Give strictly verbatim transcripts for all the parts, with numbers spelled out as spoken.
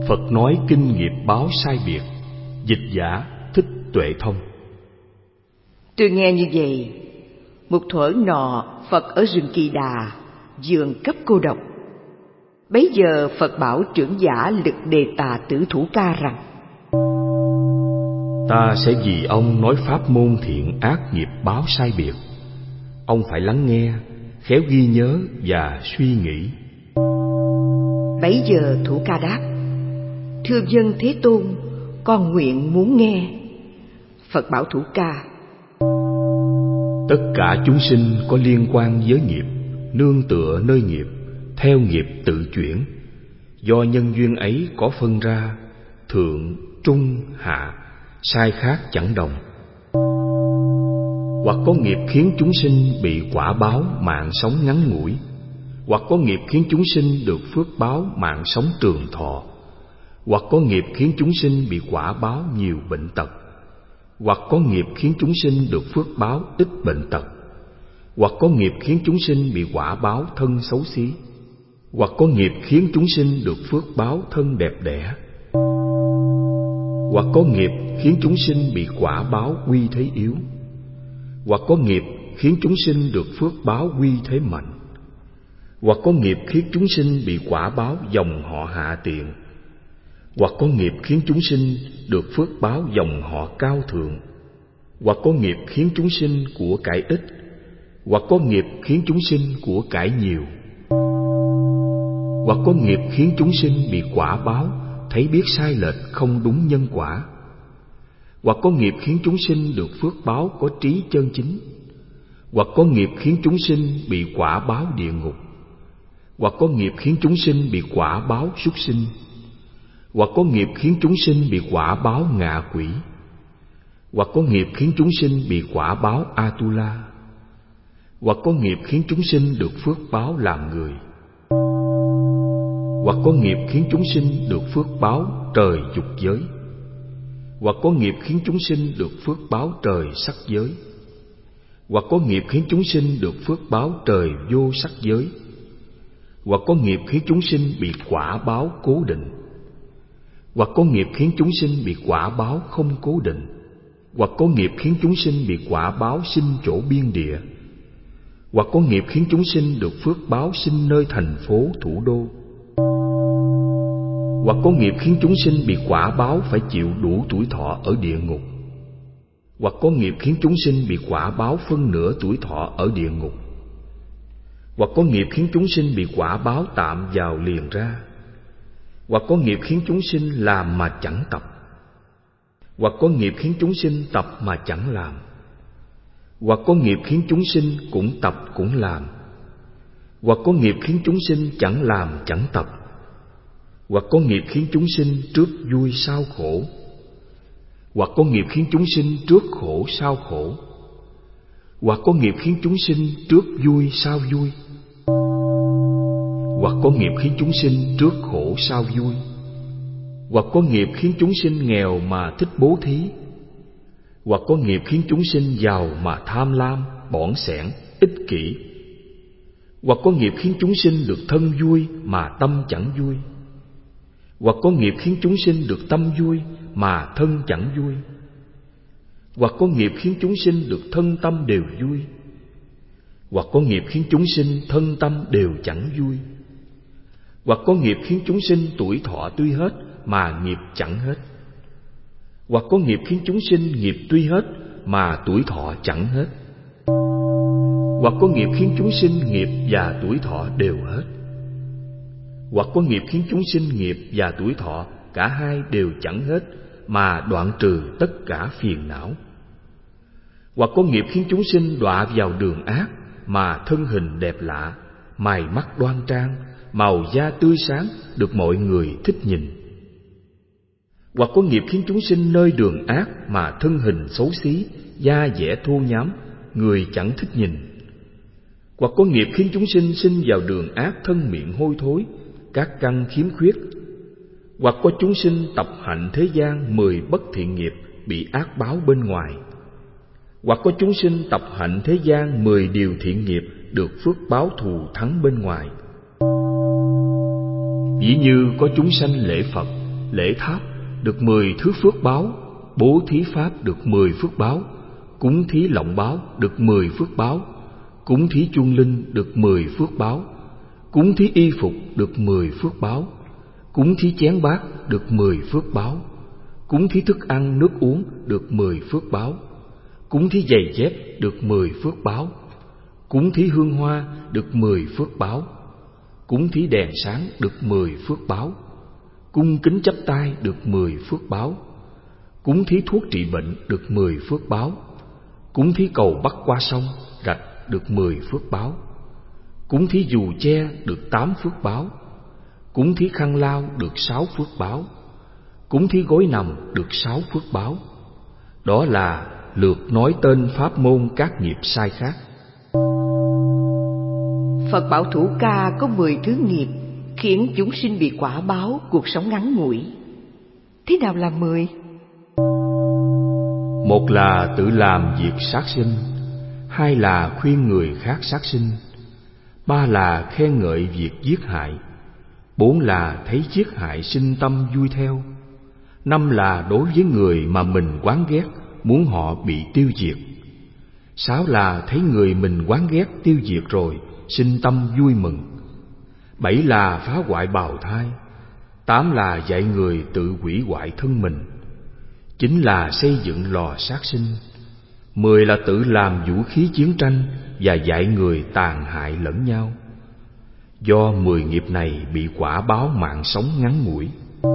Phật nói kinh nghiệp báo sai biệt. Dịch giả Thích Tuệ Thông. Tôi nghe như vậy, một thuở nọ Phật ở rừng Kỳ Đà, vườn cấp cô độc. Bấy giờ Phật bảo trưởng giả Lực Đề Tà Tử Thủ Ca rằng: Ta sẽ vì ông nói pháp môn thiện ác nghiệp báo sai biệt. Ông phải lắng nghe, khéo ghi nhớ và suy nghĩ. Bấy giờ Thủ Ca đáp: Thưa vâng Thế Tôn, con nguyện muốn nghe. Phật bảo Thủ Ca: Tất cả chúng sinh có liên quan với nghiệp, nương tựa nơi nghiệp, theo nghiệp tự chuyển. Do nhân duyên ấy có phân ra thượng, trung, hạ, sai khác chẳng đồng. Hoặc có nghiệp khiến chúng sinh bị quả báo mạng sống ngắn ngủi, hoặc có nghiệp khiến chúng sinh được phước báo mạng sống trường thọ, hoặc có nghiệp khiến chúng sinh bị quả báo nhiều bệnh tật, hoặc có nghiệp khiến chúng sinh được phước báo ít bệnh tật, hoặc có nghiệp khiến chúng sinh bị quả báo thân xấu xí, hoặc có nghiệp khiến chúng sinh được phước báo thân đẹp đẽ, hoặc có nghiệp khiến chúng sinh bị quả báo quy thế yếu, hoặc có nghiệp khiến chúng sinh được phước báo quy thế mạnh, hoặc có nghiệp khiến chúng sinh bị quả báo dòng họ hạ tiện, hoặc có nghiệp khiến chúng sinh được phước báo dòng họ cao thượng, hoặc có nghiệp khiến chúng sinh của cải ít, hoặc có nghiệp khiến chúng sinh của cải nhiều, hoặc có nghiệp khiến chúng sinh bị quả báo thấy biết sai lệch không đúng nhân quả, hoặc có nghiệp khiến chúng sinh được phước báo có trí chân chính, hoặc có nghiệp khiến chúng sinh bị quả báo địa ngục, hoặc có nghiệp khiến chúng sinh bị quả báo súc sinh, hoặc có nghiệp khiến chúng sinh bị quả báo ngạ quỷ, hoặc có nghiệp khiến chúng sinh bị quả báo Atula, hoặc có nghiệp khiến chúng sinh được phước báo làm người, hoặc có nghiệp khiến chúng sinh được phước báo trời dục giới, hoặc có nghiệp khiến chúng sinh được phước báo trời sắc giới, hoặc có nghiệp khiến chúng sinh được phước báo trời vô sắc giới, hoặc có nghiệp khiến chúng sinh bị quả báo cố định, hoặc có nghiệp khiến chúng sinh bị quả báo không cố định, hoặc có nghiệp khiến chúng sinh bị quả báo sinh chỗ biên địa, hoặc có nghiệp khiến chúng sinh được phước báo sinh nơi thành phố thủ đô, hoặc có nghiệp khiến chúng sinh bị quả báo phải chịu đủ tuổi thọ ở địa ngục, hoặc có nghiệp khiến chúng sinh bị quả báo phân nửa tuổi thọ ở địa ngục, hoặc có nghiệp khiến chúng sinh bị quả báo tạm vào liền ra, hoặc có nghiệp khiến chúng sinh làm mà chẳng tập, hoặc có nghiệp khiến chúng sinh tập mà chẳng làm, hoặc có nghiệp khiến chúng sinh cũng tập cũng làm, hoặc có nghiệp khiến chúng sinh chẳng làm chẳng tập, hoặc có nghiệp khiến chúng sinh trước vui sau khổ, hoặc có nghiệp khiến chúng sinh trước khổ sau khổ, hoặc có nghiệp khiến chúng sinh trước vui sau vui, hoặc có nghiệp khiến chúng sinh trước khổ sau vui, hoặc có nghiệp khiến chúng sinh nghèo mà thích bố thí, hoặc có nghiệp khiến chúng sinh giàu mà tham lam, bỏn sẻn, ích kỷ, hoặc có nghiệp khiến chúng sinh được thân vui mà tâm chẳng vui, hoặc có nghiệp khiến chúng sinh được tâm vui mà thân chẳng vui, hoặc có nghiệp khiến chúng sinh được thân tâm đều vui, hoặc có nghiệp khiến chúng sinh thân tâm đều chẳng vui, hoặc có nghiệp khiến chúng sinh tuổi thọ tuy hết mà nghiệp chẳng hết, hoặc có nghiệp khiến chúng sinh nghiệp tuy hết mà tuổi thọ chẳng hết, hoặc có nghiệp khiến chúng sinh nghiệp và tuổi thọ đều hết, hoặc có nghiệp khiến chúng sinh nghiệp và tuổi thọ cả hai đều chẳng hết mà đoạn trừ tất cả phiền não, hoặc có nghiệp khiến chúng sinh đọa vào đường ác mà thân hình đẹp lạ, mày mắt đoan trang, màu da tươi sáng, được mọi người thích nhìn, hoặc có nghiệp khiến chúng sinh nơi đường ác mà thân hình xấu xí, da dẻ thô nhám, người chẳng thích nhìn, hoặc có nghiệp khiến chúng sinh sinh vào đường ác thân miệng hôi thối, các căn khiếm khuyết, hoặc có chúng sinh tập hạnh thế gian mười bất thiện nghiệp bị ác báo bên ngoài, hoặc có chúng sinh tập hạnh thế gian mười điều thiện nghiệp được phước báo thù thắng bên ngoài. Ví như có chúng sanh lễ Phật, lễ tháp được mười thứ phước báo, bố thí pháp được mười phước báo, cúng thí lọng báo được mười phước báo, cúng thí chuông linh được mười phước báo, cúng thí y phục được mười phước báo, cúng thí chén bát được mười phước báo, cúng thí thức ăn nước uống được mười phước báo, cúng thí giày dép được mười phước báo, cúng thí hương hoa được mười phước báo, cúng thí đèn sáng được mười phước báo, cung kính chắp tay được mười phước báo, cúng thí thuốc trị bệnh được mười phước báo, cúng thí cầu bắc qua sông rạch được mười phước báo, cúng thí dù che được tám phước báo, cúng thí khăn lau được sáu phước báo, cúng thí gối nằm được sáu phước báo. Đó là lượt nói tên pháp môn các nghiệp sai khác. Phật bảo thủ ca có mười thứ nghiệp khiến chúng sinh bị quả báo cuộc sống ngắn ngủi. Thế nào là mười? Một là tự làm việc sát sinh, hai là khuyên người khác sát sinh, ba là khen ngợi việc giết hại, bốn là thấy giết hại sinh tâm vui theo, năm là đối với người mà mình oán ghét muốn họ bị tiêu diệt, sáu là thấy người mình oán ghét tiêu diệt rồi sinh tâm vui mừng, bảy là phá hoại bào thai, tám là dạy người tự hủy hoại thân mình, chín là xây dựng lò sát sinh, mười là tự làm vũ khí chiến tranh và dạy người tàn hại lẫn nhau. Do mười nghiệp này bị quả báo mạng sống ngắn ngủi.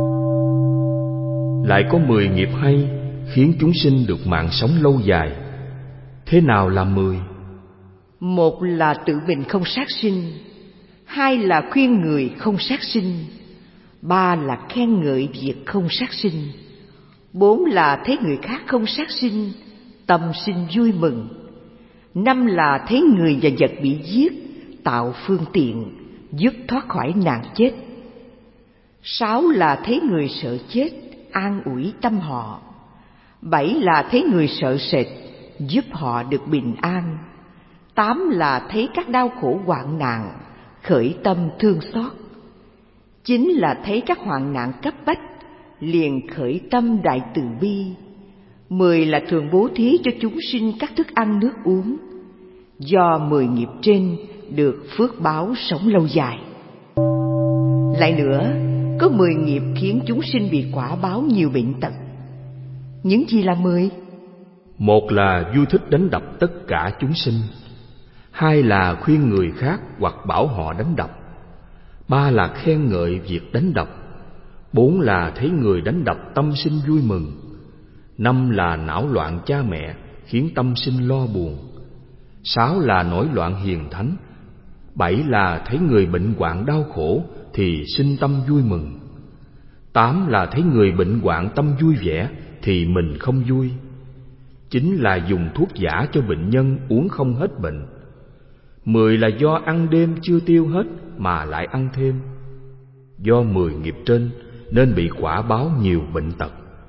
Lại có mười nghiệp hay khiến chúng sinh được mạng sống lâu dài. Thế nào là mười? Một là tự mình không sát sinh, hai là khuyên người không sát sinh, ba là khen ngợi việc không sát sinh, bốn là thấy người khác không sát sinh, tâm sinh vui mừng, năm là thấy người và vật bị giết, tạo phương tiện giúp thoát khỏi nạn chết, sáu là thấy người sợ chết, an ủi tâm họ, bảy là thấy người sợ sệt, giúp họ được bình an, tám là thấy các đau khổ hoạn nạn, khởi tâm thương xót, chín là thấy các hoạn nạn cấp bách, liền khởi tâm đại từ bi, mười là thường bố thí cho chúng sinh các thức ăn nước uống. Do mười nghiệp trên được phước báo sống lâu dài. Lại nữa, có mười nghiệp khiến chúng sinh bị quả báo nhiều bệnh tật. Những gì là mười? Một là vui thích đánh đập tất cả chúng sinh, hai là khuyên người khác hoặc bảo họ đánh đập, ba là khen ngợi việc đánh đập, bốn là thấy người đánh đập tâm sinh vui mừng, năm là não loạn cha mẹ khiến tâm sinh lo buồn, sáu là nổi loạn hiền thánh, bảy là thấy người bệnh hoạn đau khổ thì sinh tâm vui mừng, tám là thấy người bệnh hoạn tâm vui vẻ thì mình không vui, chín là dùng thuốc giả cho bệnh nhân uống không hết bệnh, mười là do ăn đêm chưa tiêu hết mà lại ăn thêm. Do mười nghiệp trên nên bị quả báo nhiều bệnh tật.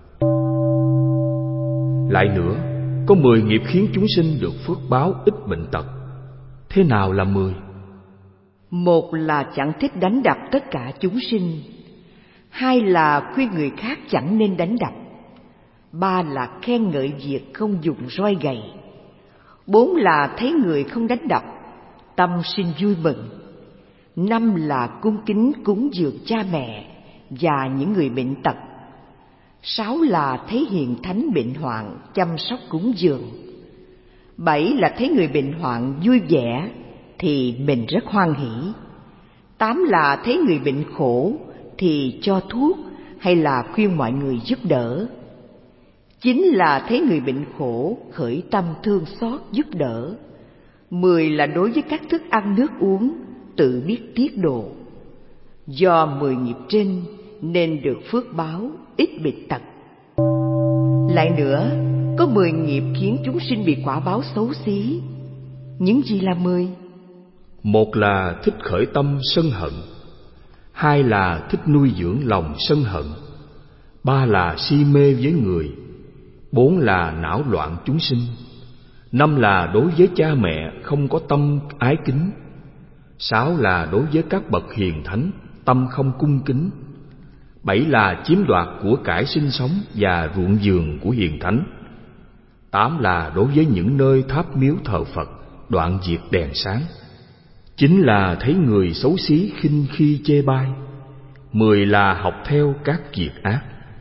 Lại nữa, có mười nghiệp khiến chúng sinh được phước báo ít bệnh tật. Thế nào là mười? Một là chẳng thích đánh đập tất cả chúng sinh, hai là khuyên người khác chẳng nên đánh đập, ba là khen ngợi việc không dùng roi gậy, bốn là thấy người không đánh đập, tâm sinh vui mừng, năm là cung kính cúng dường cha mẹ và những người bệnh tật, sáu là thấy hiền thánh bệnh hoạn chăm sóc cúng dường, bảy là thấy người bệnh hoạn vui vẻ thì mình rất hoan hỷ, tám là thấy người bệnh khổ thì cho thuốc hay là khuyên mọi người giúp đỡ, chín là thấy người bệnh khổ khởi tâm thương xót giúp đỡ, mười là đối với các thức ăn nước uống tự biết tiết độ. Do mười nghiệp trên nên được phước báo ít bệnh tật. Lại nữa, có mười nghiệp khiến chúng sinh bị quả báo xấu xí. Những gì là mười? Một là thích khởi tâm sân hận, hai là thích nuôi dưỡng lòng sân hận, ba là si mê với người, bốn là não loạn chúng sinh, năm là đối với cha mẹ không có tâm ái kính, sáu là đối với các bậc hiền thánh tâm không cung kính, Bảy là chiếm đoạt của cải sinh sống và ruộng vườn của hiền thánh. Tám là đối với những nơi tháp miếu thờ Phật đoạn diệt đèn sáng. Chín là thấy người xấu xí khinh khi chê bai. Mười là học theo các việc ác.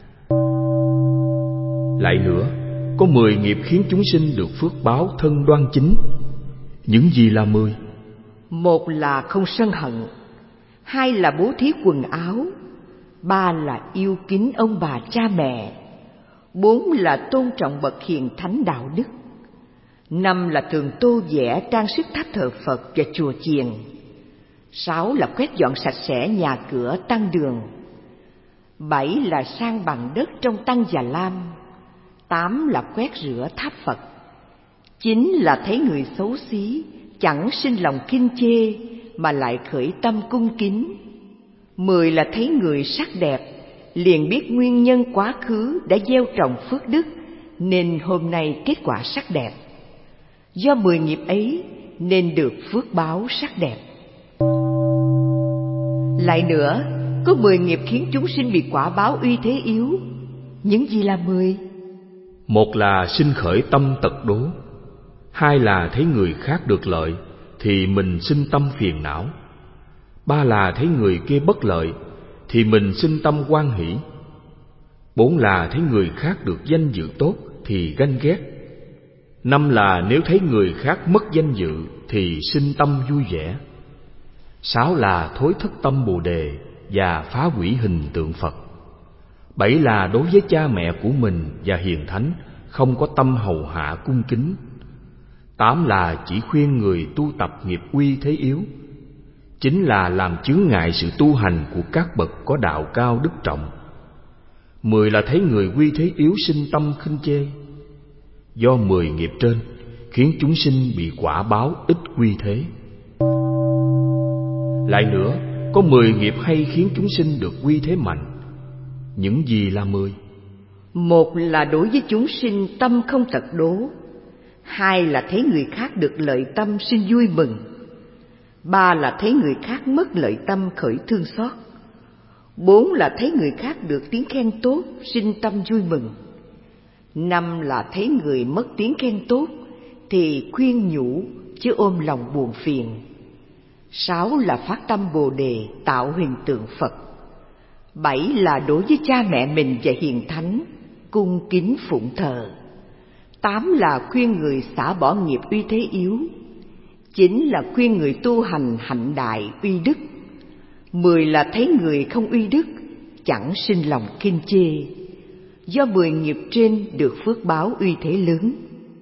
Lại nữa, có mười nghiệp khiến chúng sinh được phước báo thân đoan chính. Những gì là mười? Một là không sân hận. Hai là bố thí quần áo. Ba là yêu kính ông bà cha mẹ. Bốn là tôn trọng bậc hiền thánh đạo đức. Năm là thường tô vẽ trang sức tháp thờ Phật và chùa chiền. Sáu là quét dọn sạch sẽ nhà cửa tăng đường. Bảy là san bằng đất trong tăng Già Lam. Tám là quét rửa tháp Phật. Chín là thấy người xấu xí, chẳng sinh lòng khinh chê mà lại khởi tâm cung kính. Mười là thấy người sắc đẹp, liền biết nguyên nhân quá khứ đã gieo trồng phước đức nên hôm nay kết quả sắc đẹp. Do mười nghiệp ấy nên được phước báo sắc đẹp. Lại nữa, có mười nghiệp khiến chúng sinh bị quả báo uy thế yếu. Những gì là mười? Một là sinh khởi tâm tật đố. Hai là thấy người khác được lợi thì mình sinh tâm phiền não. Ba là thấy người kia bất lợi thì mình sinh tâm hoan hỷ. Bốn là thấy người khác được danh dự tốt thì ganh ghét. Năm là nếu thấy người khác mất danh dự thì sinh tâm vui vẻ. Sáu là thối thất tâm Bồ Đề và phá hủy hình tượng Phật. Bảy là đối với cha mẹ của mình và hiền thánh không có tâm hầu hạ cung kính. Tám là chỉ khuyên người tu tập nghiệp uy thế yếu. Chín là làm chướng ngại sự tu hành của các bậc có đạo cao đức trọng. Mười là thấy người uy thế yếu sinh tâm khinh chê. Do mười nghiệp trên khiến chúng sinh bị quả báo ít uy thế. Lại nữa, có mười nghiệp hay khiến chúng sinh được uy thế mạnh. Những gì là mười? Một là đối với chúng sinh tâm không tật đố. Hai là thấy người khác được lợi tâm sinh vui mừng. Ba là thấy người khác mất lợi tâm khởi thương xót. Bốn là thấy người khác được tiếng khen tốt sinh tâm vui mừng. Năm là thấy người mất tiếng khen tốt thì khuyên nhủ chứ ôm lòng buồn phiền. Sáu là phát tâm Bồ Đề tạo hình tượng Phật. Bảy là đối với cha mẹ mình và hiền thánh cung kính phụng thờ. Tám là khuyên người xả bỏ nghiệp uy thế yếu. Chín là khuyên người tu hành hạnh đại uy đức. Mười là thấy người không uy đức chẳng sinh lòng khinh chê. Do mười nghiệp trên được phước báo uy thế lớn.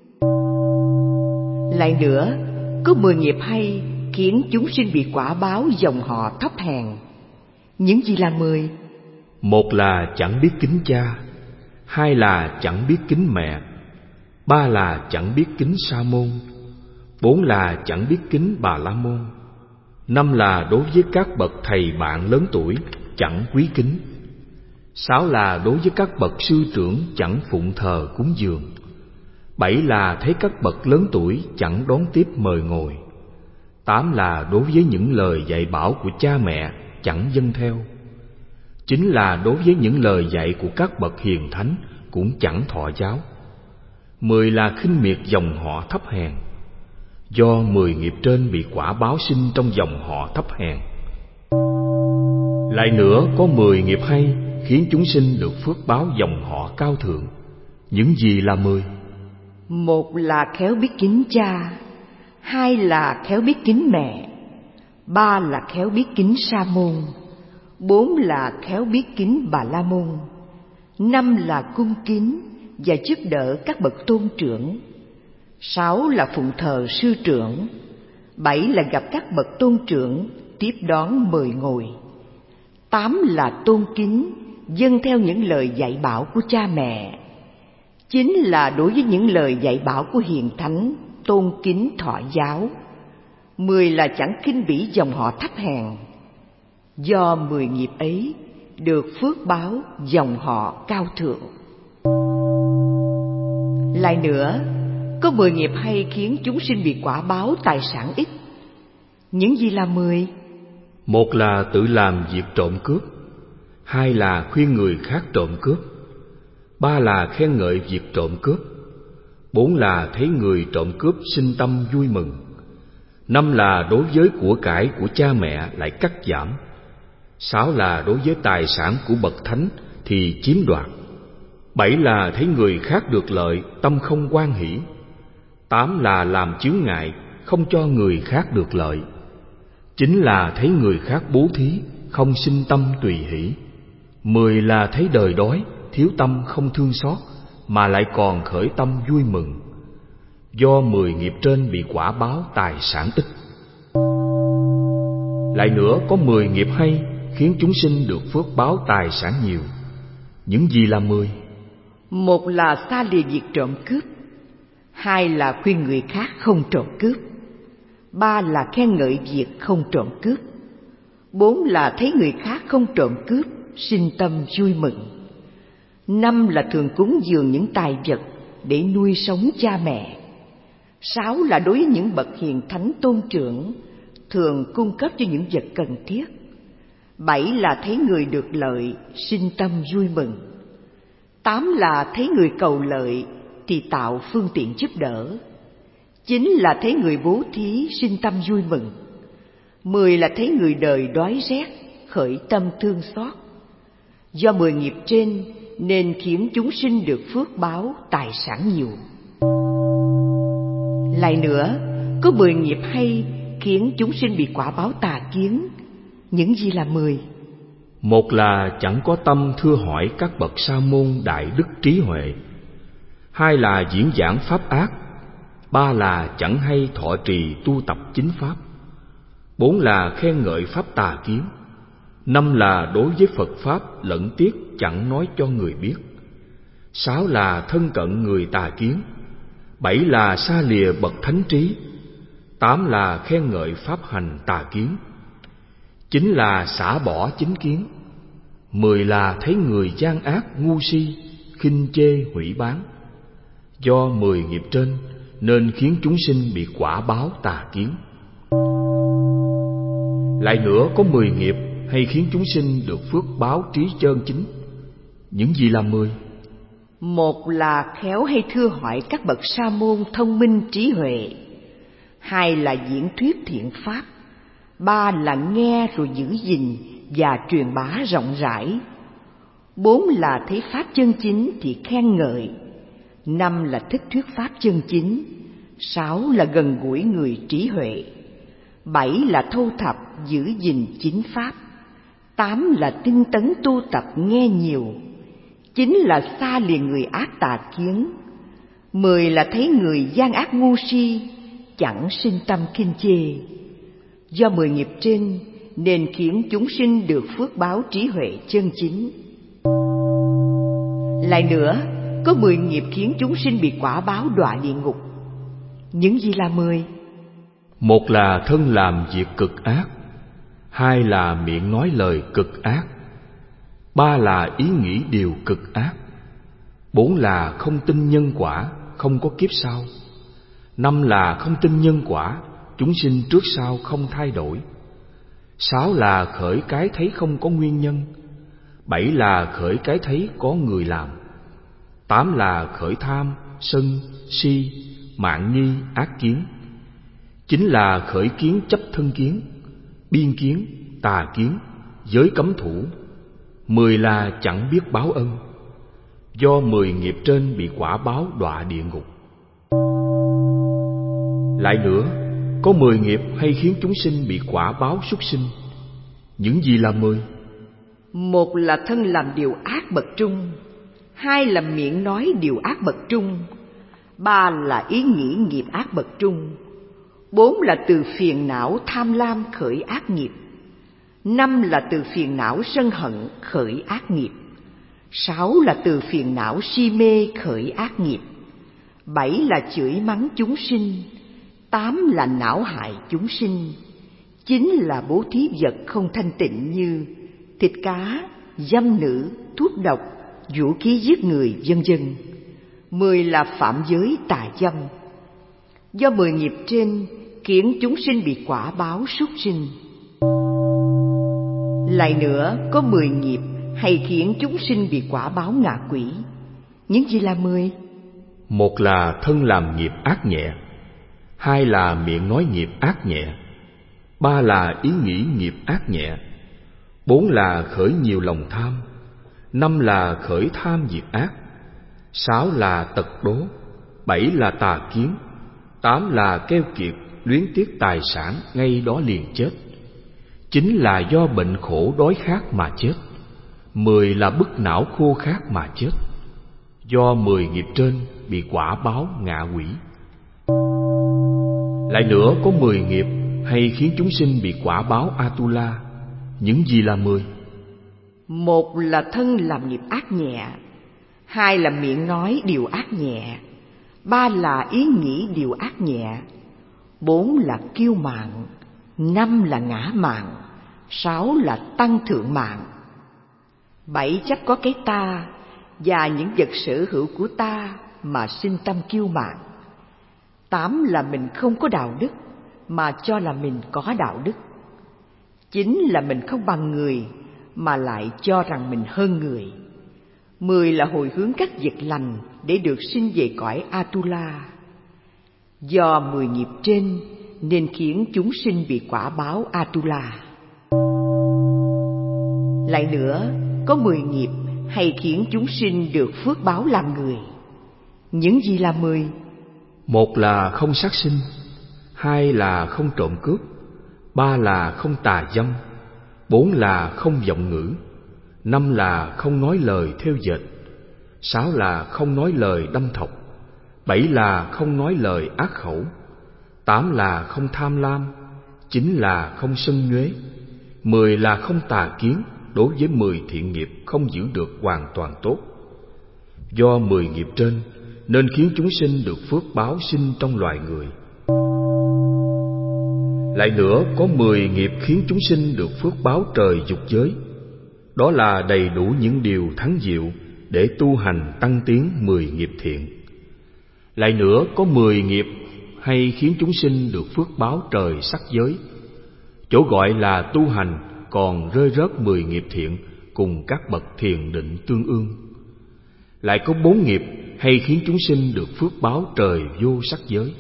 Lại nữa, có mười nghiệp hay khiến chúng sinh bị quả báo dòng họ thấp hèn. Những gì là mười? Một là chẳng biết kính cha. Hai là chẳng biết kính mẹ. Ba là chẳng biết kính sa môn. Bốn là chẳng biết kính Bà La Môn. Năm là đối với các bậc thầy bạn lớn tuổi chẳng quý kính. Sáu là đối với các bậc sư trưởng chẳng phụng thờ cúng dường. Bảy là thấy các bậc lớn tuổi chẳng đón tiếp mời ngồi. Tám là đối với những lời dạy bảo của cha mẹ chẳng vâng theo. Chín là đối với những lời dạy của các bậc hiền thánh cũng chẳng thọ giáo. Mười là khinh miệt dòng họ thấp hèn. Do mười nghiệp trên bị quả báo sinh trong dòng họ thấp hèn. Lại nữa, có mười nghiệp hay khiến chúng sinh được phước báo dòng họ cao thượng. Những gì là mười? Một là khéo biết kính cha. Hai là khéo biết kính mẹ. Ba là khéo biết kính sa môn. Bốn là khéo biết kính Bà La Môn. Năm là cung kính và giúp đỡ các bậc tôn trưởng. Sáu là phụng thờ sư trưởng. Bảy là gặp các bậc tôn trưởng tiếp đón mời ngồi. Tám là tôn kính vâng theo những lời dạy bảo của cha mẹ. Chín là đối với những lời dạy bảo của hiền thánh tôn kính thọ giáo. Mười là chẳng khinh bỉ dòng họ thấp hèn. Do mười nghiệp ấy được phước báo dòng họ cao thượng. Lại nữa, có mười nghiệp hay khiến chúng sinh bị quả báo tài sản ít. Những gì là mười? Một là tự làm việc trộm cướp. hai là khuyên người khác trộm cướp, ba là khen ngợi việc trộm cướp, bốn là thấy người trộm cướp sinh tâm vui mừng, năm là đối với của cải của cha mẹ lại cắt giảm, sáu là đối với tài sản của bậc thánh thì chiếm đoạt, bảy là thấy người khác được lợi tâm không hoan hỷ, tám là làm chướng ngại không cho người khác được lợi, chín là thấy người khác bố thí không sinh tâm tùy hỷ, mười là thấy đời đói thiếu tâm không thương xót mà lại còn khởi tâm vui mừng. Do mười nghiệp trên bị quả báo tài sản ít. Lại nữa có mười nghiệp hay khiến chúng sinh được phước báo tài sản nhiều. Những gì là mười? Một là xa lìa việc trộm cướp, hai là khuyên người khác không trộm cướp, ba là khen ngợi việc không trộm cướp, bốn là thấy người khác không trộm cướp sinh tâm vui mừng, năm là thường cúng dường những tài vật để nuôi sống cha mẹ, sáu là đối với những bậc hiền thánh tôn trưởng thường cung cấp cho những vật cần thiết, bảy là thấy người được lợi sinh tâm vui mừng, tám là thấy người cầu lợi thì tạo phương tiện giúp đỡ, chín là thấy người bố thí sinh tâm vui mừng, mười là thấy người đời đói rét khởi tâm thương xót. Do mười nghiệp trên nên khiến chúng sinh được phước báo tài sản nhiều. Lại nữa, có mười nghiệp hay khiến chúng sinh bị quả báo tà kiến. Những gì là mười? Một là chẳng có tâm thưa hỏi các bậc sa môn đại đức trí huệ, hai là diễn giảng pháp ác, ba là chẳng hay thọ trì tu tập chính pháp, bốn là khen ngợi pháp tà kiến, năm là đối với Phật pháp lẫn tiếc chẳng nói cho người biết, sáu là thân cận người tà kiến, bảy là xa lìa bậc thánh trí, tám là khen ngợi pháp hành tà kiến, chín là xả bỏ chính kiến, mười là thấy người gian ác ngu si khinh chê hủy bán. Do mười nghiệp trên nên khiến chúng sinh bị quả báo tà kiến. Lại nữa có mười nghiệp hay khiến chúng sinh được phước báo trí chân chính. Những gì là mười? Một là khéo hay thưa hỏi các bậc sa môn thông minh trí huệ, hai là diễn thuyết thiện pháp, ba là nghe rồi giữ gìn và truyền bá rộng rãi, bốn là thấy pháp chân chính thì khen ngợi, năm là thích thuyết pháp chân chính, sáu là gần gũi người trí huệ, bảy là thâu thập giữ gìn chính pháp, tám là tinh tấn tu tập nghe nhiều, chín là xa lìa người ác tà kiến, mười là thấy người gian ác ngu si chẳng sinh tâm khinh chê. Do mười nghiệp trên nên khiến chúng sinh được phước báo trí huệ chân chính. Lại nữa, có mười nghiệp khiến chúng sinh bị quả báo đọa địa ngục. Những gì là mười? Một là thân làm việc cực ác, hai là miệng nói lời cực ác, ba là ý nghĩ điều cực ác, bốn là không tin nhân quả, không có kiếp sau, năm là không tin nhân quả, chúng sinh trước sau không thay đổi, sáu là khởi cái thấy không có nguyên nhân, bảy là khởi cái thấy có người làm, tám là khởi tham, sân, si, mạn nghi, ác kiến, chín là khởi kiến chấp thân kiến, biên kiến, tà kiến, giới cấm thủ, mười là chẳng biết báo ân. Do mười nghiệp trên bị quả báo đọa địa ngục. Lại nữa, có mười nghiệp hay khiến chúng sinh bị quả báo súc sinh. Những gì là mười? Một là thân làm điều ác bậc trung, hai là miệng nói điều ác bậc trung, ba là ý nghĩ nghiệp ác bậc trung, bốn là từ phiền não tham lam khởi ác nghiệp, năm là từ phiền não sân hận khởi ác nghiệp, sáu là từ phiền não si mê khởi ác nghiệp, bảy là chửi mắng chúng sinh, tám là não hại chúng sinh, chín là bố thí vật không thanh tịnh như thịt cá, dâm nữ, thuốc độc, vũ khí giết người, vân vân. Mười là phạm giới tà dâm. Do mười nghiệp trên khiến chúng sinh bị quả báo súc sinh. Lại nữa, có mười nghiệp hay khiến chúng sinh bị quả báo ngạ quỷ. Những gì là mười? Một là thân làm nghiệp ác nhẹ, hai là miệng nói nghiệp ác nhẹ, ba là ý nghĩ nghiệp ác nhẹ, bốn là khởi nhiều lòng tham, năm là khởi tham nghiệp ác, sáu là tật đố, bảy là tà kiến, tám là keo kiệt luyến tiếc tài sản ngay đó liền chết, chín là do bệnh khổ đói khát mà chết, mười là bức não khô khát mà chết. Do mười nghiệp trên bị quả báo ngạ quỷ. Lại nữa có mười nghiệp hay khiến chúng sinh bị quả báo Atula. Những gì là mười? Một là thân làm nghiệp ác nhẹ, hai là miệng nói điều ác nhẹ, ba là ý nghĩ điều ác nhẹ, bốn là kiêu mạn, năm là ngã mạn, sáu là tăng thượng mạn, bảy chấp có cái ta và những vật sở hữu của ta mà sinh tâm kiêu mạn, tám là mình không có đạo đức mà cho là mình có đạo đức, chín là mình không bằng người mà lại cho rằng mình hơn người, mười là hồi hướng các việc lành để được sinh về cõi Atula. Do mười nghiệp trên nên khiến chúng sinh bị quả báo Atula. Lại nữa, có mười nghiệp hay khiến chúng sinh được phước báo làm người. Những gì là mười? Một là không sát sinh, hai là không trộm cướp, ba là không tà dâm, bốn là không vọng ngữ, năm là không nói lời thêu dệt, sáu là không nói lời đâm thọc, bảy là không nói lời ác khẩu, tám là không tham lam, chín là không sân nhuế, mười là không tà kiến. Đối với mười thiện nghiệp không giữ được hoàn toàn tốt. Do mười nghiệp trên nên khiến chúng sinh được phước báo sinh trong loài người. Lại nữa có mười nghiệp khiến chúng sinh được phước báo trời dục giới. Đó là đầy đủ những điều thắng diệu để tu hành tăng tiến mười nghiệp thiện. Lại nữa có mười nghiệp hay khiến chúng sinh được phước báo trời sắc giới. Chỗ gọi là tu hành còn rơi rớt mười nghiệp thiện cùng các bậc thiền định tương ương. Lại có bốn nghiệp hay khiến chúng sinh được phước báo trời vô sắc giới.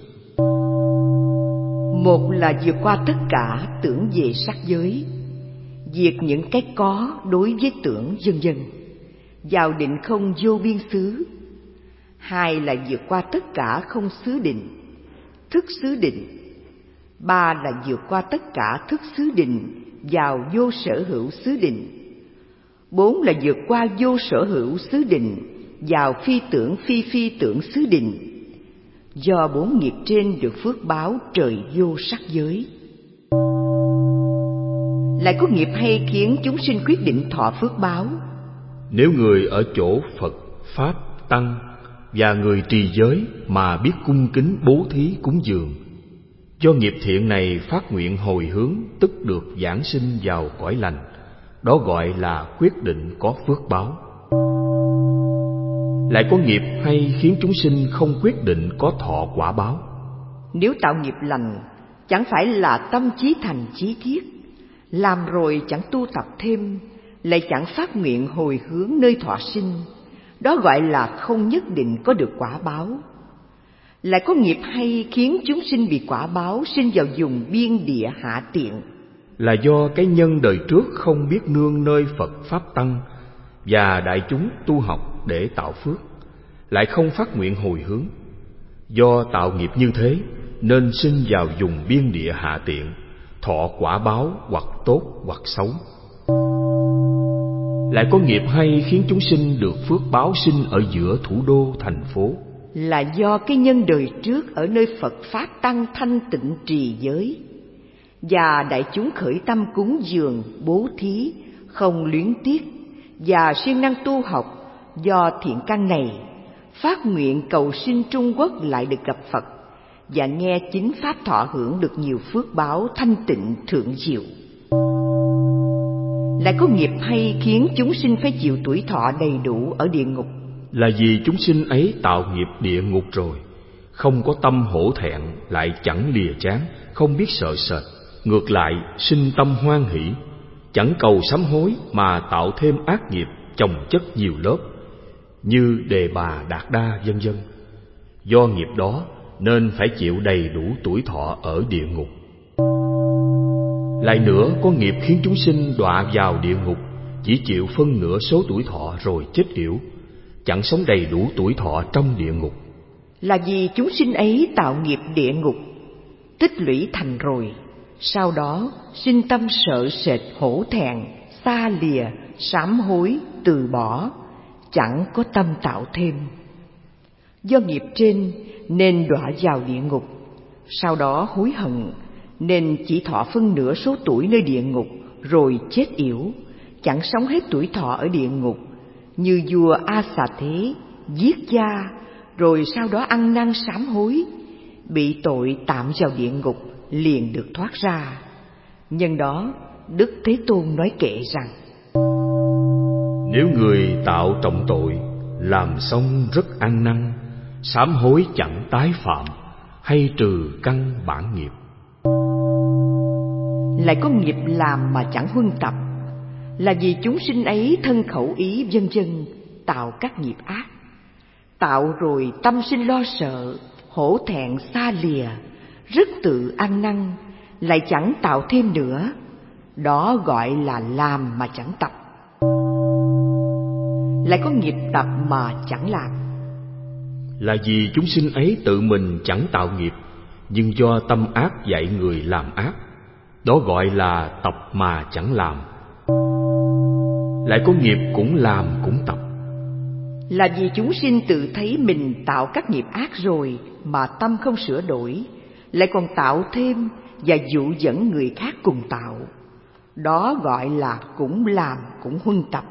Một là vượt qua tất cả tưởng về sắc giới, diệt những cái có đối với tưởng vân vân, vào định không vô biên xứ. Hai là vượt qua tất cả không xứ định, thức xứ định. Ba là vượt qua tất cả thức xứ định vào vô sở hữu xứ định. Bốn là vượt qua vô sở hữu xứ định vào phi tưởng phi phi tưởng xứ định. Do bốn nghiệp trên được phước báo trời vô sắc giới. Lại có nghiệp hay khiến chúng sinh quyết định thọ phước báo. Nếu người ở chỗ Phật, Pháp, Tăng và người trì giới mà biết cung kính bố thí cúng dường, do nghiệp thiện này phát nguyện hồi hướng, tức được giảng sinh vào cõi lành. Đó gọi là quyết định có phước báo. Lại có nghiệp hay khiến chúng sinh không quyết định có thọ quả báo. Nếu tạo nghiệp lành, chẳng phải là tâm chí thành chí thiết, làm rồi chẳng tu tập thêm, lại chẳng phát nguyện hồi hướng nơi thọ sinh. Đó gọi là không nhất định có được quả báo. Lại có nghiệp hay khiến chúng sinh bị quả báo sinh vào vùng biên địa hạ tiện, là do cái nhân đời trước không biết nương nơi Phật Pháp Tăng và đại chúng tu học để tạo phước, lại không phát nguyện hồi hướng. Do tạo nghiệp như thế nên sinh vào vùng biên địa hạ tiện, thọ quả báo hoặc tốt hoặc xấu. Lại có nghiệp hay khiến chúng sinh được phước báo sinh ở giữa thủ đô thành phố, là do cái nhân đời trước ở nơi Phật Pháp Tăng thanh tịnh trì giới, và đại chúng khởi tâm cúng dường bố thí không luyến tiếc và siêng năng tu học. Do thiện căn này phát nguyện cầu sinh Trung Quốc lại được gặp Phật và nghe chính pháp thọ hưởng được nhiều phước báo thanh tịnh thượng diệu. Lại có nghiệp hay khiến chúng sinh phải chịu tuổi thọ đầy đủ ở địa ngục, là vì chúng sinh ấy tạo nghiệp địa ngục rồi, không có tâm hổ thẹn, lại chẳng lìa chán, không biết sợ sệt, ngược lại sinh tâm hoan hỷ, chẳng cầu sám hối mà tạo thêm ác nghiệp chồng chất nhiều lớp, như đề bà đạt đa vân vân. Do nghiệp đó nên phải chịu đầy đủ tuổi thọ ở địa ngục. Lại nữa, có nghiệp khiến chúng sinh đọa vào địa ngục, chỉ chịu phân nửa số tuổi thọ rồi chết yểu, chẳng sống đầy đủ tuổi thọ trong địa ngục. Là vì chúng sinh ấy tạo nghiệp địa ngục, tích lũy thành rồi, sau đó sinh tâm sợ sệt, hổ thẹn, xa lìa, sám hối, từ bỏ, chẳng có tâm tạo thêm. Do nghiệp trên nên đọa vào địa ngục, sau đó hối hận nên chỉ thọ phân nửa số tuổi nơi địa ngục rồi chết yểu, chẳng sống hết tuổi thọ ở địa ngục, như vua A Xà Thế giết cha rồi sau đó ăn năn sám hối, bị tội tạm vào địa ngục liền được thoát ra. Nhân đó Đức Thế Tôn nói kệ rằng: Nếu người tạo trọng tội, làm xong rất ăn năn, sám hối chẳng tái phạm, hay trừ căn bản nghiệp. Lại có nghiệp làm mà chẳng huân tập, là vì chúng sinh ấy thân khẩu ý vân vân tạo các nghiệp ác. Tạo rồi tâm sinh lo sợ, hổ thẹn, xa lìa, rất tự ăn năn, lại chẳng tạo thêm nữa. Đó gọi là làm mà chẳng tập. Lại có nghiệp tập mà chẳng làm, là vì chúng sinh ấy tự mình chẳng tạo nghiệp, nhưng do tâm ác dạy người làm ác. Đó gọi là tập mà chẳng làm. Lại có nghiệp cũng làm cũng tập, là vì chúng sinh tự thấy mình tạo các nghiệp ác rồi mà tâm không sửa đổi, lại còn tạo thêm và dụ dẫn người khác cùng tạo. Đó gọi là cũng làm cũng huân tập.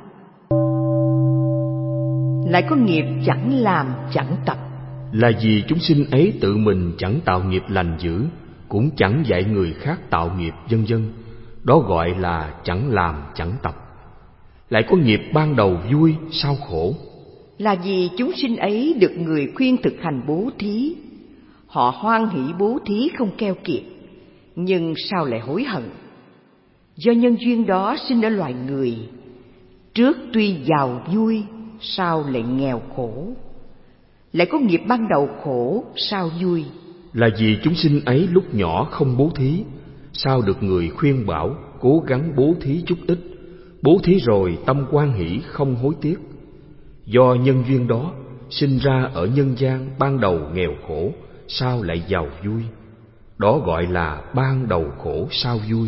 Lại có nghiệp chẳng làm chẳng tập, là vì chúng sinh ấy tự mình chẳng tạo nghiệp lành dữ, cũng chẳng dạy người khác tạo nghiệp vân vân. Đó gọi là chẳng làm chẳng tập. Lại có nghiệp ban đầu vui sau khổ, là vì chúng sinh ấy được người khuyên thực hành bố thí. Họ hoan hỷ bố thí không keo kiệt, nhưng sao lại hối hận? Do nhân duyên đó sinh ở loài người, trước tuy giàu vui, sao lại nghèo khổ? Lại có nghiệp ban đầu khổ, sao vui? Là vì chúng sinh ấy lúc nhỏ không bố thí, sao được người khuyên bảo cố gắng bố thí chút ít. Bố thí rồi tâm hoan hỷ không hối tiếc. Do nhân duyên đó sinh ra ở nhân gian ban đầu nghèo khổ, sao lại giàu vui? Đó gọi là ban đầu khổ sao vui.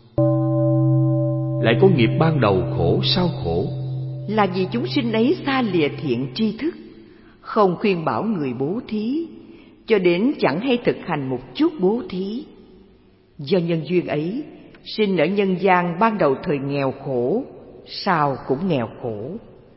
Lại có nghiệp ban đầu khổ sao khổ, là vì chúng sinh ấy xa lìa thiện tri thức, không khuyên bảo người bố thí, cho đến chẳng hay thực hành một chút bố thí. Do nhân duyên ấy sinh ở nhân gian ban đầu thời nghèo khổ, sao cũng nghèo khổ.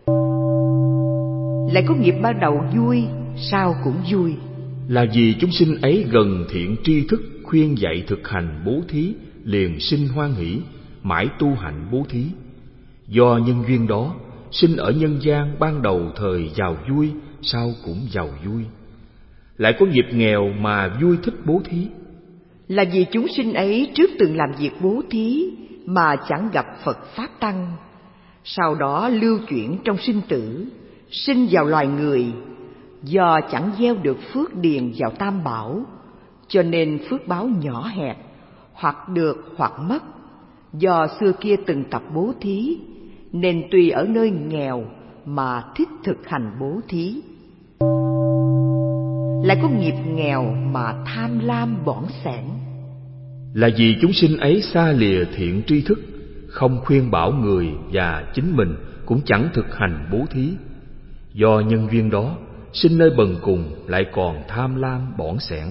Lại có nghiệp ban đầu vui, sao cũng vui, là vì chúng sinh ấy gần thiện tri thức khuyên dạy thực hành bố thí, liền sinh hoan hỷ, mãi tu hạnh bố thí. Do nhân duyên đó sinh ở nhân gian ban đầu thời giàu vui, sao cũng giàu vui. Lại có nghiệp nghèo mà vui thích bố thí, là vì chúng sinh ấy trước từng làm việc bố thí mà chẳng gặp Phật Pháp Tăng, sau đó lưu chuyển trong sinh tử, sinh vào loài người. Do chẳng gieo được phước điền vào Tam Bảo, cho nên phước báo nhỏ hẹp, hoặc được hoặc mất. Do xưa kia từng tập bố thí, nên tuy ở nơi nghèo mà thích thực hành bố thí. Lại có nghiệp nghèo mà tham lam bỏng sẻn, là vì chúng sinh ấy xa lìa thiện tri thức, không khuyên bảo người và chính mình cũng chẳng thực hành bố thí. Do nhân duyên đó sinh nơi bần cùng, lại còn tham lam bỏng sẻn.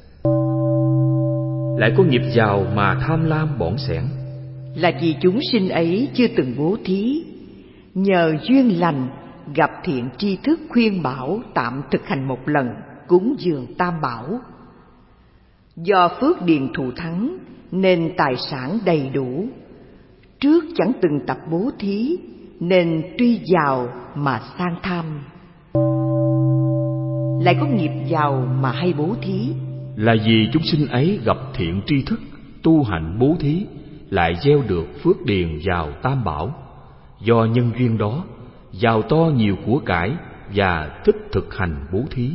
Lại có nghiệp giàu mà tham lam bỏng sẻn, là vì chúng sinh ấy chưa từng bố thí, nhờ duyên lành gặp thiện tri thức khuyên bảo tạm thực hành một lần cúng dường Tam Bảo. Do phước điền thù thắng nên tài sản đầy đủ, trước chẳng từng tập bố thí nên tuy giàu mà sang tham. Lại có nghiệp giàu mà hay bố thí, là vì chúng sinh ấy gặp thiện tri thức tu hành bố thí, lại gieo được phước điền vào tam bảo. Do nhân duyên đó, giàu to nhiều của cải và thích thực hành bố thí.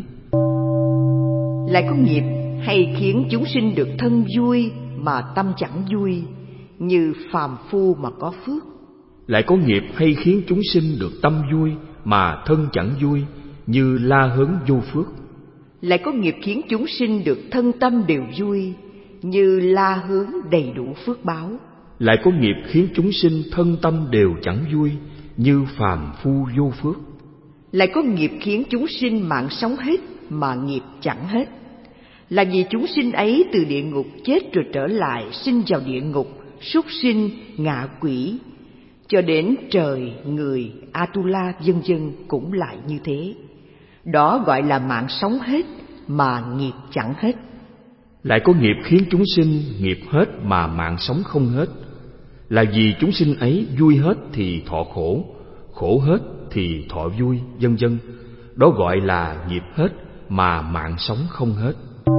Lại có nghiệp hay khiến chúng sinh được thân vui mà tâm chẳng vui, như phàm phu mà có phước. Lại có nghiệp hay khiến chúng sinh được tâm vui mà thân chẳng vui, như la hớn vô phước. Lại có nghiệp khiến chúng sinh được thân tâm đều vui, như la hướng đầy đủ phước báo. Lại có nghiệp khiến chúng sinh thân tâm đều chẳng vui, như phàm phu vô phước. Lại có nghiệp khiến chúng sinh mạng sống hết mà nghiệp chẳng hết, là vì chúng sinh ấy từ địa ngục chết rồi trở lại sinh vào địa ngục, súc sinh, ngạ quỷ, cho đến trời, người, Atula vân vân cũng lại như thế. Đó gọi là mạng sống hết mà nghiệp chẳng hết. Lại có nghiệp khiến chúng sinh nghiệp hết mà mạng sống không hết, là vì chúng sinh ấy vui hết thì thọ khổ, khổ hết thì thọ vui, vân vân. Đó gọi là nghiệp hết mà mạng sống không hết.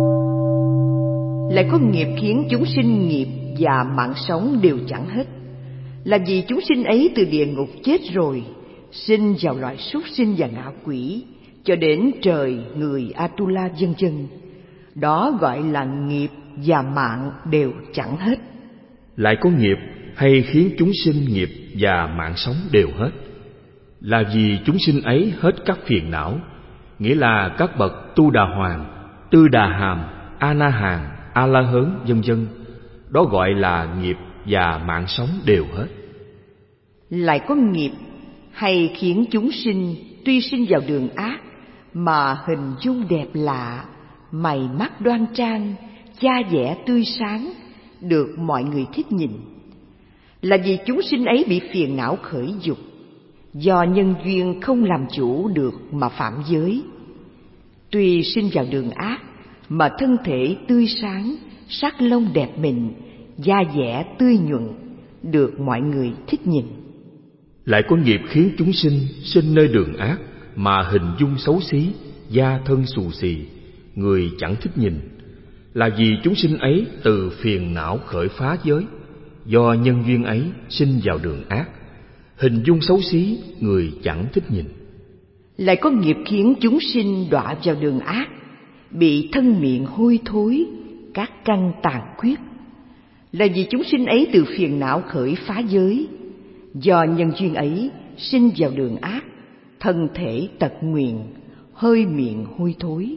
Lại có nghiệp khiến chúng sinh nghiệp và mạng sống đều chẳng hết, là vì chúng sinh ấy từ địa ngục chết rồi sinh vào loại súc sinh và ngạ quỷ, cho đến trời, người, Atula vân vân. Đó gọi là nghiệp và mạng đều chẳng hết. Lại có nghiệp hay khiến chúng sinh nghiệp và mạng sống đều hết, là vì chúng sinh ấy hết các phiền não, nghĩa là các bậc Tu Đà Hoàng, Tư Đà Hàm, A Na Hàm, A La Hớn vân vân. Đó gọi là nghiệp và mạng sống đều hết. Lại có nghiệp hay khiến chúng sinh tuy sinh vào đường ác mà hình dung đẹp lạ, mày mắt đoan trang, da dẻ tươi sáng, được mọi người thích nhìn, là vì chúng sinh ấy bị phiền não khởi dục, do nhân duyên không làm chủ được mà phạm giới. Tuy sinh vào đường ác mà thân thể tươi sáng, sắc lông đẹp mịn, da dẻ tươi nhuận, được mọi người thích nhìn. Lại có nghiệp khiến chúng sinh sinh nơi đường ác mà hình dung xấu xí, da thân xù xì, người chẳng thích nhìn, là vì chúng sinh ấy từ phiền não khởi phá giới, do nhân duyên ấy sinh vào đường ác, hình dung xấu xí, người chẳng thích nhìn. Lại có nghiệp khiến chúng sinh đọa vào đường ác, bị thân miệng hôi thối, các căn tàn khuyết, là vì chúng sinh ấy từ phiền não khởi phá giới, do nhân duyên ấy sinh vào đường ác, thân thể tật nguyền, hơi miệng hôi thối.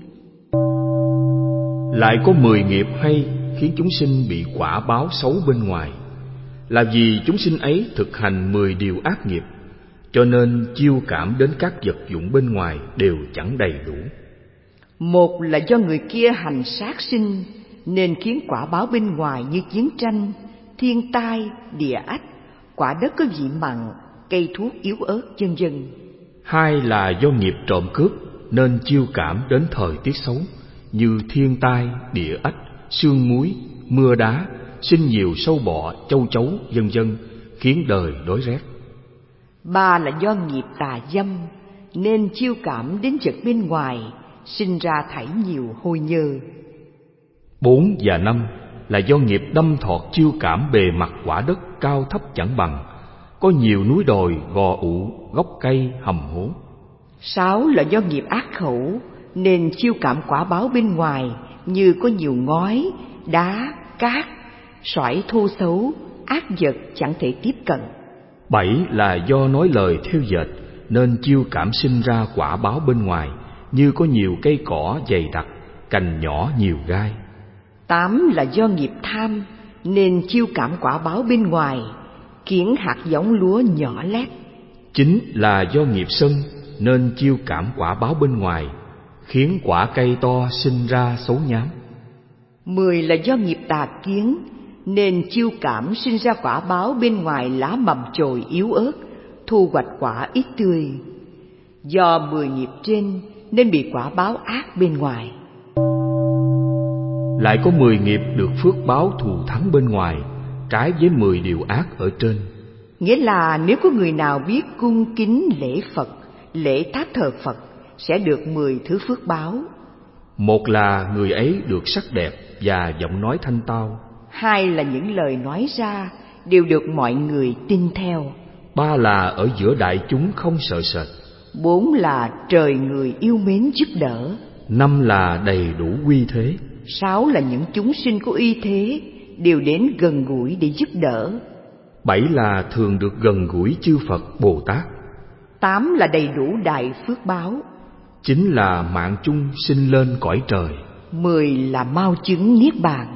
Lại có mười nghiệp hay khiến chúng sinh bị quả báo xấu bên ngoài, là vì chúng sinh ấy thực hành mười điều ác nghiệp, cho nên chiêu cảm đến các vật dụng bên ngoài đều chẳng đầy đủ. Một là do người kia hành sát sinh nên khiến quả báo bên ngoài như chiến tranh, thiên tai, địa ách, quả đất có vị mặn, cây thuốc yếu ớt vân vân. Hai là do nghiệp trộm cướp nên chiêu cảm đến thời tiết xấu, như thiên tai, địa ách, sương muối, mưa đá, sinh nhiều sâu bọ, châu chấu vân vân, khiến đời đói rét. Ba là do nghiệp tà dâm nên chiêu cảm đến vật bên ngoài, sinh ra thảy nhiều hôi nhơ. Bốn và năm là do nghiệp đâm thọt chiêu cảm bề mặt quả đất cao thấp chẳng bằng, có nhiều núi đồi, gò ụ, gốc cây, hầm hố. Sáu là do nghiệp ác khẩu nên chiêu cảm quả báo bên ngoài, như có nhiều ngói, đá, cát, xoải thô xấu, ác vật chẳng thể tiếp cận. Bảy là do nói lời theo dệt nên chiêu cảm sinh ra quả báo bên ngoài, như có nhiều cây cỏ dày đặc, cành nhỏ nhiều gai. Tám là do nghiệp tham nên chiêu cảm quả báo bên ngoài, khiến hạt giống lúa nhỏ lét. Chín là do nghiệp sân nên chiêu cảm quả báo bên ngoài, khiến quả cây to sinh ra xấu nhám. Mười là do nghiệp tà kiến nên chiêu cảm sinh ra quả báo bên ngoài lá mầm chồi yếu ớt, thu hoạch quả ít tươi. Do mười nghiệp trên nên bị quả báo ác bên ngoài. Lại có mười nghiệp được phước báo thù thắng bên ngoài, trái với mười điều ác ở trên. Nghĩa là nếu có người nào biết cung kính lễ Phật, lễ tháp thờ Phật, sẽ được mười thứ phước báo. Một là người ấy được sắc đẹp và giọng nói thanh tao. Hai là những lời nói ra đều được mọi người tin theo. Ba là ở giữa đại chúng không sợ sệt. Bốn là trời người yêu mến giúp đỡ. Năm là đầy đủ uy thế. Sáu là những chúng sinh có uy thế đều đến gần gũi để giúp đỡ. Bảy là thường được gần gũi chư Phật Bồ Tát. Tám là đầy đủ đại phước báo. Chín là mạng chung sinh lên cõi trời. Mười là mau chứng niết bàn.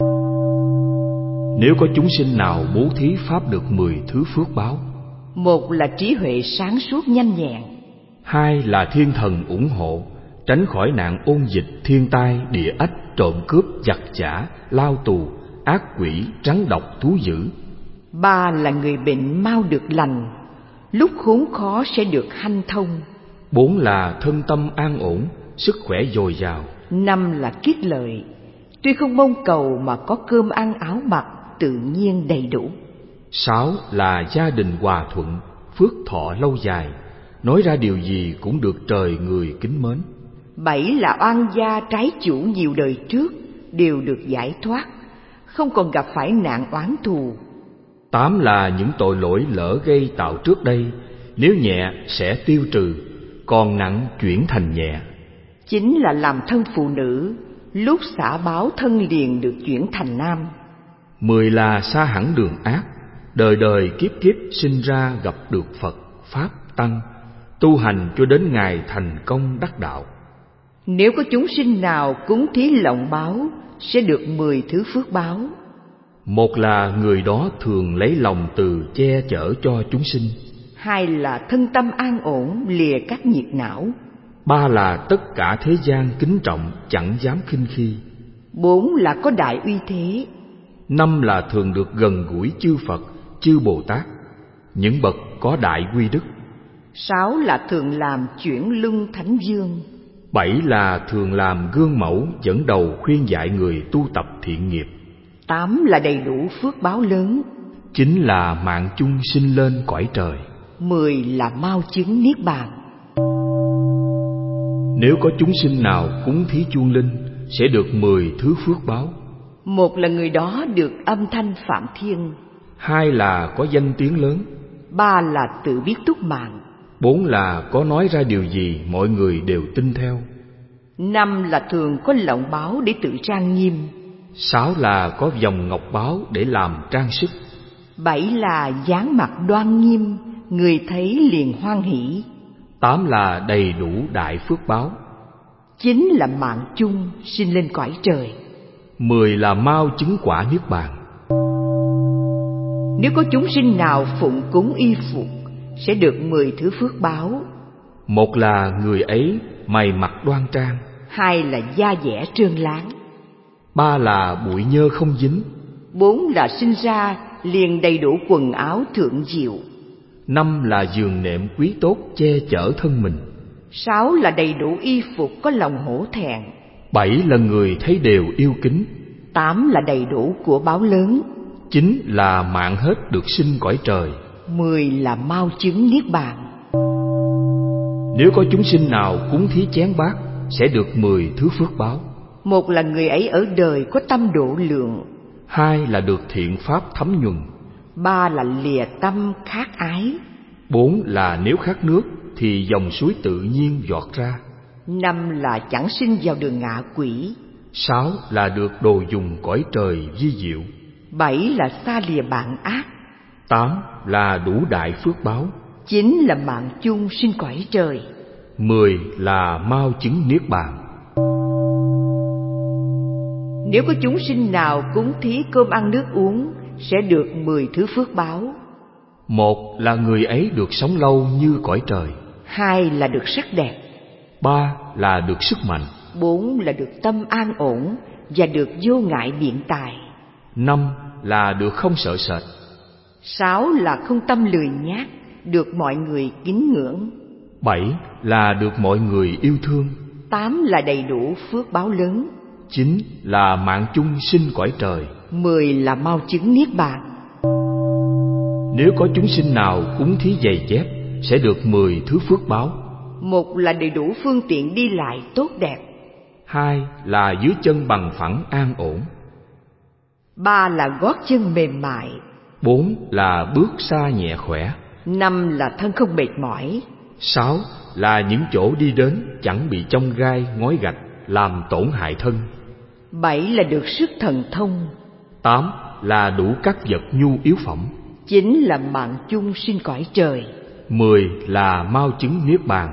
Nếu có chúng sinh nào bố thí pháp được mười thứ phước báo: một là trí huệ sáng suốt nhanh nhẹn. Hai là thiên thần ủng hộ, tránh khỏi nạn ôn dịch, thiên tai, địa ách, trộm cướp, giặc chả, lao tù, ác quỷ, rắn độc, thú dữ. Ba là người bệnh mau được lành, lúc khốn khó sẽ được hanh thông. Bốn là thân tâm an ổn, sức khỏe dồi dào. Năm là kiết lợi, tuy không mong cầu mà có cơm ăn áo mặc, tự nhiên đầy đủ. Sáu là gia đình hòa thuận, phước thọ lâu dài, nói ra điều gì cũng được trời người kính mến. Bảy là oan gia trái chủ nhiều đời trước đều được giải thoát, không còn gặp phải nạn oán thù. Tám là những tội lỗi lỡ gây tạo trước đây, nếu nhẹ sẽ tiêu trừ, còn nặng chuyển thành nhẹ. Chín là làm thân phụ nữ, lúc xả báo thân liền được chuyển thành nam. Mười là xa hẳn đường ác, đời đời kiếp kiếp sinh ra gặp được Phật, Pháp, Tăng, tu hành cho đến ngày thành công đắc đạo. Nếu có chúng sinh nào cúng thí lộng báo, sẽ được mười thứ phước báo. Một là người đó thường lấy lòng từ che chở cho chúng sinh. Hai là thân tâm an ổn, lìa các nhiệt não. Ba là tất cả thế gian kính trọng, chẳng dám khinh khi. Bốn là có đại uy thế. Năm là thường được gần gũi chư Phật, chư Bồ Tát, những bậc có đại quy đức. Sáu là thường làm chuyển luân thánh dương. Bảy là thường làm gương mẫu dẫn đầu khuyên dạy người tu tập thiện nghiệp. Tám là đầy đủ phước báo lớn. Chín là mạng chung sinh lên cõi trời. Mười là mau chứng niết bàn. Nếu có chúng sinh nào cúng thí chuông linh, sẽ được mười thứ phước báo. Một là người đó được âm thanh phạm thiên. Hai là có danh tiếng lớn. Ba là tự biết túc mạng. Bốn là có nói ra điều gì mọi người đều tin theo. Năm là thường có lộng báo để tự trang nghiêm. Sáu là có vòng ngọc báo để làm trang sức. Bảy là dáng mặt đoan nghiêm, người thấy liền hoan hỷ. Tám là đầy đủ đại phước báo. Chín là mạng chung sinh lên cõi trời. Mười là mau chứng quả niết bàn. Nếu có chúng sinh nào phụng cúng y phục, sẽ được mười thứ phước báo. Một là người ấy mày mặc đoan trang. Hai là da dẻ trơn láng. Ba là bụi nhơ không dính. Bốn là sinh ra liền đầy đủ quần áo thượng diệu. Năm là giường nệm quý tốt che chở thân mình. Sáu là đầy đủ y phục có lòng hổ thẹn. Bảy là người thấy đều yêu kính. Tám là đầy đủ của báo lớn. Chín là mạng hết được sinh cõi trời. Mười là mau chứng niết bàn. Nếu có chúng sinh nào cúng thí chén bát, sẽ được mười thứ phước báo. Một là người ấy ở đời có tâm độ lượng. Hai là được thiện pháp thấm nhuần. Ba là lìa tâm khát ái. Bốn là nếu khát nước thì dòng suối tự nhiên giọt ra. Năm là chẳng sinh vào đường ngạ quỷ. Sáu là được đồ dùng cõi trời vi diệu. Bảy là xa lìa bạn ác. Tám là đủ đại phước báo. Chín là mạng chung sinh cõi trời. Mười là mau chứng niết bàn. Nếu có chúng sinh nào cúng thí cơm ăn nước uống, sẽ được mười thứ phước báo. Một là người ấy được sống lâu như cõi trời. Hai là được sắc đẹp. Ba là được sức mạnh. Bốn là được tâm an ổn và được vô ngại biện tài. Năm là được không sợ sệt. Sáu là không tâm lười nhác, được mọi người kính ngưỡng. Bảy là được mọi người yêu thương. Tám là đầy đủ phước báo lớn. Chín là mạng chung sinh cõi trời. Mười là mau chứng niết bàn. Nếu có chúng sinh nào cúng thí giày dép, sẽ được mười thứ phước báo. Một là đầy đủ phương tiện đi lại tốt đẹp. Hai là dưới chân bằng phẳng an ổn. Ba là gót chân mềm mại. Bốn là bước xa nhẹ khỏe. Năm là thân không mệt mỏi. Sáu là những chỗ đi đến chẳng bị chông gai ngói gạch làm tổn hại thân. Bảy là được sức thần thông. Tám là đủ các vật nhu yếu phẩm. Chín là mạng chung sinh cõi trời. Mười là mau chứng niết bàn.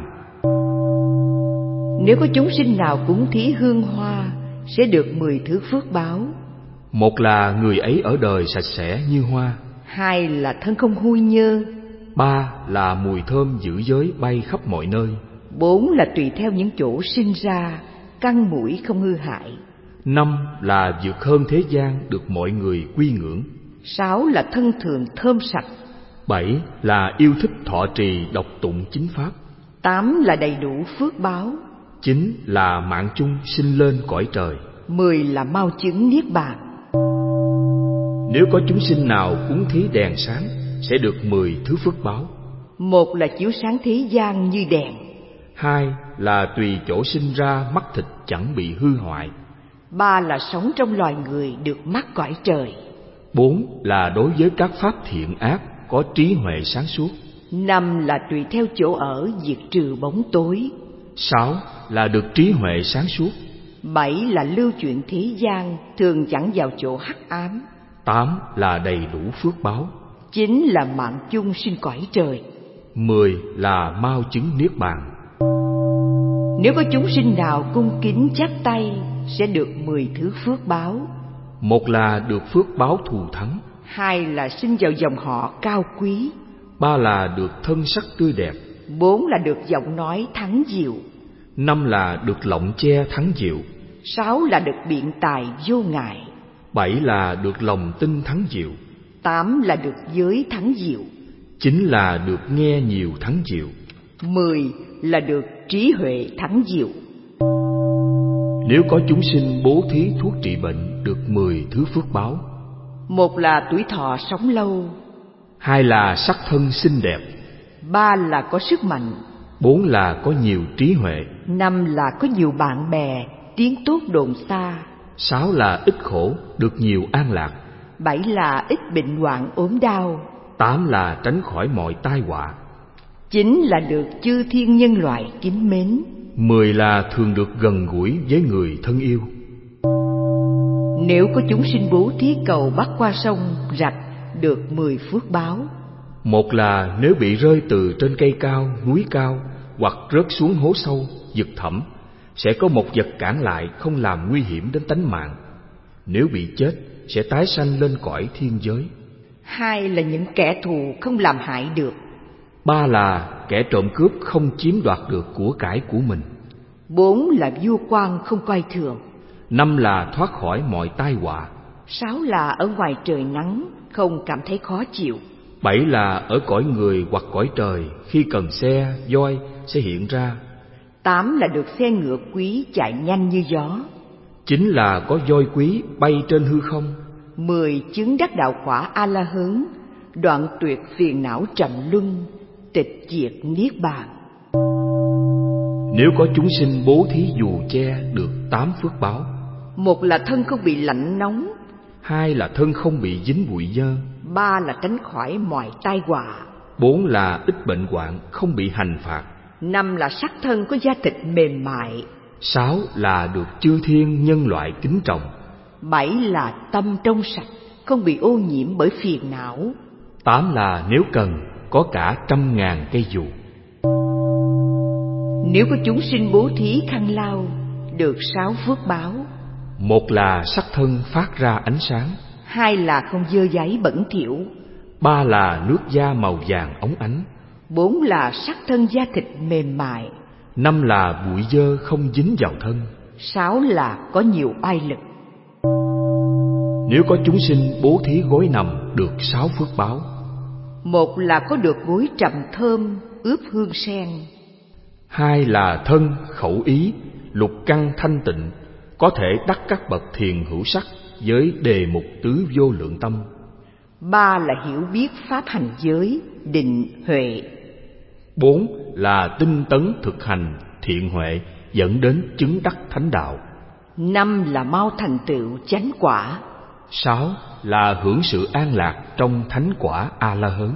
Nếu có chúng sinh nào cúng thí hương hoa sẽ được mười thứ phước báo. Một là người ấy ở đời sạch sẽ như hoa. Hai là thân không hôi nhơ. Ba là mùi thơm giữ giới bay khắp mọi nơi. Bốn là tùy theo những chỗ sinh ra, căn mũi không hư hại. Năm là vượt hơn thế gian được mọi người quy ngưỡng. Sáu là thân thường thơm sạch. Bảy là yêu thích thọ trì đọc tụng chính pháp. Tám là đầy đủ phước báo. Chín là mạng chung sinh lên cõi trời. Mười là mau chứng niết bàn. Nếu có chúng sinh nào cúng thí đèn sáng sẽ được mười thứ phước báo. Một là chiếu sáng thế gian như đèn. Hai là tùy chỗ sinh ra mắt thịt chẳng bị hư hoại. Ba là sống trong loài người được mắt cõi trời. Bốn là đối với các pháp thiện ác có trí huệ sáng suốt. Năm là tùy theo chỗ ở diệt trừ bóng tối. Sáu là được trí huệ sáng suốt. Bảy là lưu chuyển thế gian thường chẳng vào chỗ hắc ám. Tám là đầy đủ phước báo. Chín là mạng chung sinh cõi trời. Mười là mau chứng niết bàn. Nếu có chúng sinh nào cung kính chắp tay sẽ được mười thứ phước báo. Một là được phước báo thù thắng. Hai là sinh vào dòng họ cao quý. Ba là được thân sắc tươi đẹp. Bốn là được giọng nói thắng diệu. Năm là được lọng che thắng diệu. Sáu là được biện tài vô ngại. Bảy là được lòng tin thắng diệu. Tám là được giới thắng diệu. Chín là được nghe nhiều thắng diệu. Mười là được trí huệ thắng diệu. Nếu có chúng sinh bố thí thuốc trị bệnh được mười thứ phước báo. Một là tuổi thọ sống lâu. Hai là sắc thân xinh đẹp. Ba là có sức mạnh. Bốn là có nhiều trí huệ. Năm là có nhiều bạn bè, tiếng tốt đồn xa. Sáu là ít khổ, được nhiều an lạc. Bảy là ít bệnh hoạn ốm đau. Tám là tránh khỏi mọi tai họa. Chín là được chư thiên nhân loại kính mến. Mười là thường được gần gũi với người thân yêu. Nếu có chúng sinh bố thí cầu bắc qua sông, rạch được mười phước báo. Một là nếu bị rơi từ trên cây cao, núi cao hoặc rớt xuống hố sâu, vực thẳm, sẽ có một vật cản lại không làm nguy hiểm đến tánh mạng. Nếu bị chết, sẽ tái sanh lên cõi thiên giới. Hai là những kẻ thù không làm hại được. Ba là kẻ trộm cướp không chiếm đoạt được của cải của mình. Bốn là vua quan không coi thường. Năm là thoát khỏi mọi tai họa. Sáu là ở ngoài trời nắng không cảm thấy khó chịu. Bảy là ở cõi người hoặc cõi trời, khi cần xe, voi sẽ hiện ra. Tám là được xe ngựa quý chạy nhanh như gió. Chín là có voi quý bay trên hư không. Mười chứng đắc đạo quả A-la-hán, đoạn tuyệt phiền não trầm luân, tịch diệt niết bàn. Nếu có chúng sinh bố thí dù che được tám phước báo. Một là thân không bị lạnh nóng. Hai là thân không bị dính bụi dơ. Ba là tránh khỏi mọi tai họa. Bốn là ít bệnh hoạn, không bị hành phạt. Năm là sắc thân có da thịt mềm mại. Sáu là được chư thiên nhân loại kính trọng. Bảy là tâm trong sạch, không bị ô nhiễm bởi phiền não. Tám là nếu cần có cả trăm ngàn cây dù. Nếu có chúng sinh bố thí khăn lau được sáu phước báo. Một là sắc thân phát ra ánh sáng. Hai là không dơ dáy bẩn thỉu. Ba là nước da màu vàng óng ánh. Bốn là sắc thân da thịt mềm mại. Năm là bụi dơ không dính vào thân. Sáu là có nhiều oai lực. Nếu có chúng sinh bố thí gối nằm được sáu phước báo. Một là có được gối trầm thơm ướp hương sen. Hai là thân, khẩu ý, lục căn thanh tịnh, có thể đắc các bậc thiền hữu sắc với đề mục tứ vô lượng tâm. Ba là hiểu biết pháp hành giới, định, huệ. Bốn là tinh tấn thực hành thiện huệ dẫn đến chứng đắc thánh đạo. Năm là mau thành tựu chánh quả. Sáu là hưởng sự an lạc trong thánh quả A-la-hớn.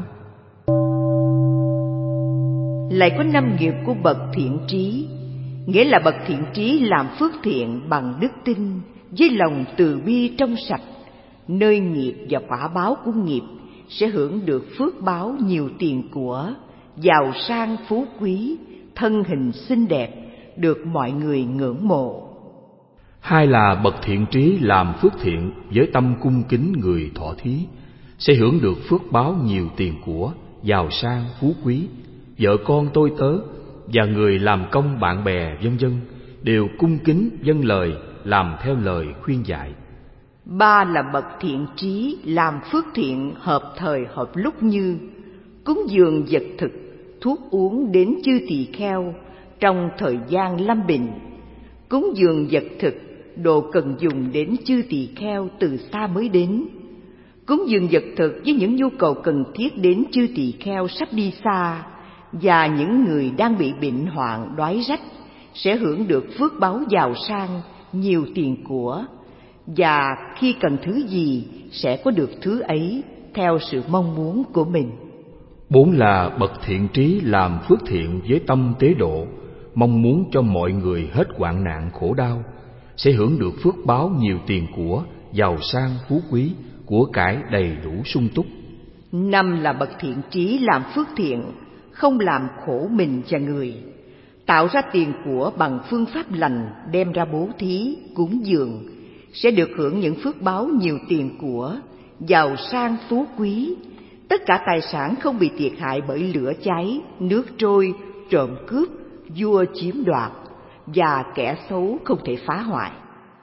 Lại có năm nghiệp của bậc thiện trí, nghĩa là bậc thiện trí làm phước thiện bằng đức tin, với lòng từ bi trong sạch, nơi nghiệp và quả báo của nghiệp sẽ hưởng được phước báo nhiều tiền của, giàu sang phú quý, thân hình xinh đẹp, được mọi người ngưỡng mộ. Hai là bậc thiện trí làm phước thiện với tâm cung kính người thọ thí, sẽ hưởng được phước báo nhiều tiền của, giàu sang phú quý, vợ con tôi tớ và người làm công bạn bè vân vân đều cung kính vâng lời, làm theo lời khuyên dạy. Ba là bậc thiện trí làm phước thiện hợp thời hợp lúc, như cúng dường vật thực, thuốc uống đến chư tỳ kheo trong thời gian lâm bệnh, cúng dường vật thực, đồ cần dùng đến chư tỳ kheo từ xa mới đến, cúng dường vật thực với những nhu cầu cần thiết đến chư tỳ kheo sắp đi xa, và những người đang bị bệnh hoạn đói rách sẽ hưởng được phước báo giàu sang, nhiều tiền của, và khi cần thứ gì sẽ có được thứ ấy theo sự mong muốn của mình. Bốn là bậc thiện trí làm phước thiện với tâm tế độ, mong muốn cho mọi người hết hoạn nạn khổ đau, sẽ hưởng được phước báo nhiều tiền của, giàu sang phú quý, của cải đầy đủ sung túc. Năm là bậc thiện trí làm phước thiện, không làm khổ mình và người, tạo ra tiền của bằng phương pháp lành, đem ra bố thí, cúng dường, sẽ được hưởng những phước báo nhiều tiền của, giàu sang phú quý, tất cả tài sản không bị thiệt hại bởi lửa cháy, nước trôi, trộm cướp, vua chiếm đoạt, và kẻ xấu không thể phá hoại.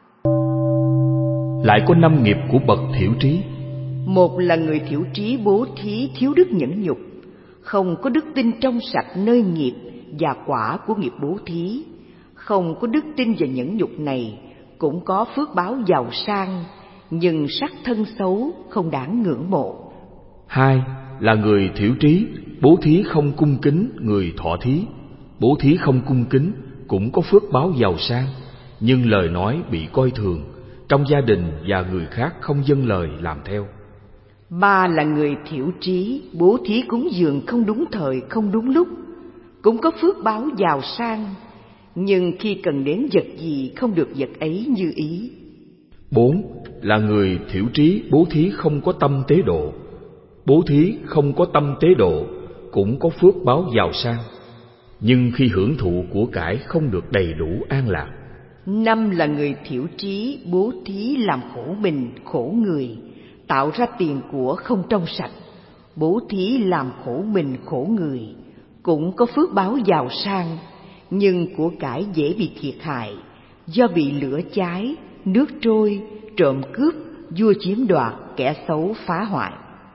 Lại có năm nghiệp của bậc thiểu trí. Một là người thiểu trí bố thí thiếu đức nhẫn nhục, không có đức tin trong sạch nơi nghiệp và quả của nghiệp bố thí. Không có đức tin và nhẫn nhục này cũng có phước báo giàu sang, nhưng sắc thân xấu, không đáng ngưỡng mộ. Hai là người thiểu trí bố thí không cung kính người thọ thí. Bố thí không cung kính cũng có phước báo giàu sang, nhưng lời nói bị coi thường, trong gia đình và người khác không vâng lời làm theo. Ba là người thiểu trí bố thí cúng dường không đúng thời, không đúng lúc, cũng có phước báo giàu sang, nhưng khi cần đến vật gì không được vật ấy như ý. Bốn là người thiểu trí bố thí không có tâm tế độ. Bố thí không có tâm tế độ cũng có phước báo giàu sang, nhưng khi hưởng thụ của cải không được đầy đủ an lạc. Năm là người thiểu trí bố thí làm khổ mình, khổ người, tạo ra tiền của không trong sạch. Bố thí làm khổ mình, khổ người, cũng có phước báo giàu sang, nhưng của cải dễ bị thiệt hại, do bị lửa cháy, nước trôi, trộm cướp, vua chiếm đoạt, kẻ xấu phá hoại.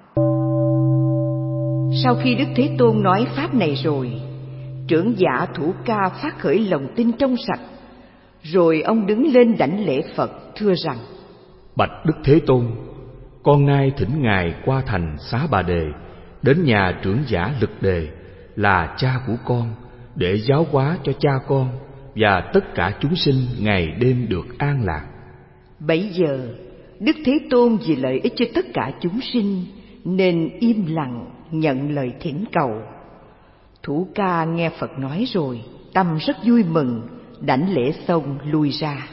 Sau khi Đức Thế Tôn nói pháp này rồi, trưởng giả Thủ Ca phát khởi lòng tin trong sạch, rồi ông đứng lên đảnh lễ Phật, thưa rằng: Bạch Đức Thế Tôn, con nay thỉnh Ngài qua thành Xá Bà Đề, đến nhà trưởng giả Lực Đề là cha của con, để giáo hóa cho cha con và tất cả chúng sinh ngày đêm được an lạc. Bấy giờ Đức Thế Tôn vì lợi ích cho tất cả chúng sinh nên im lặng nhận lời thỉnh cầu. Thủ Ca nghe Phật nói rồi, tâm rất vui mừng, đảnh lễ xong lui ra.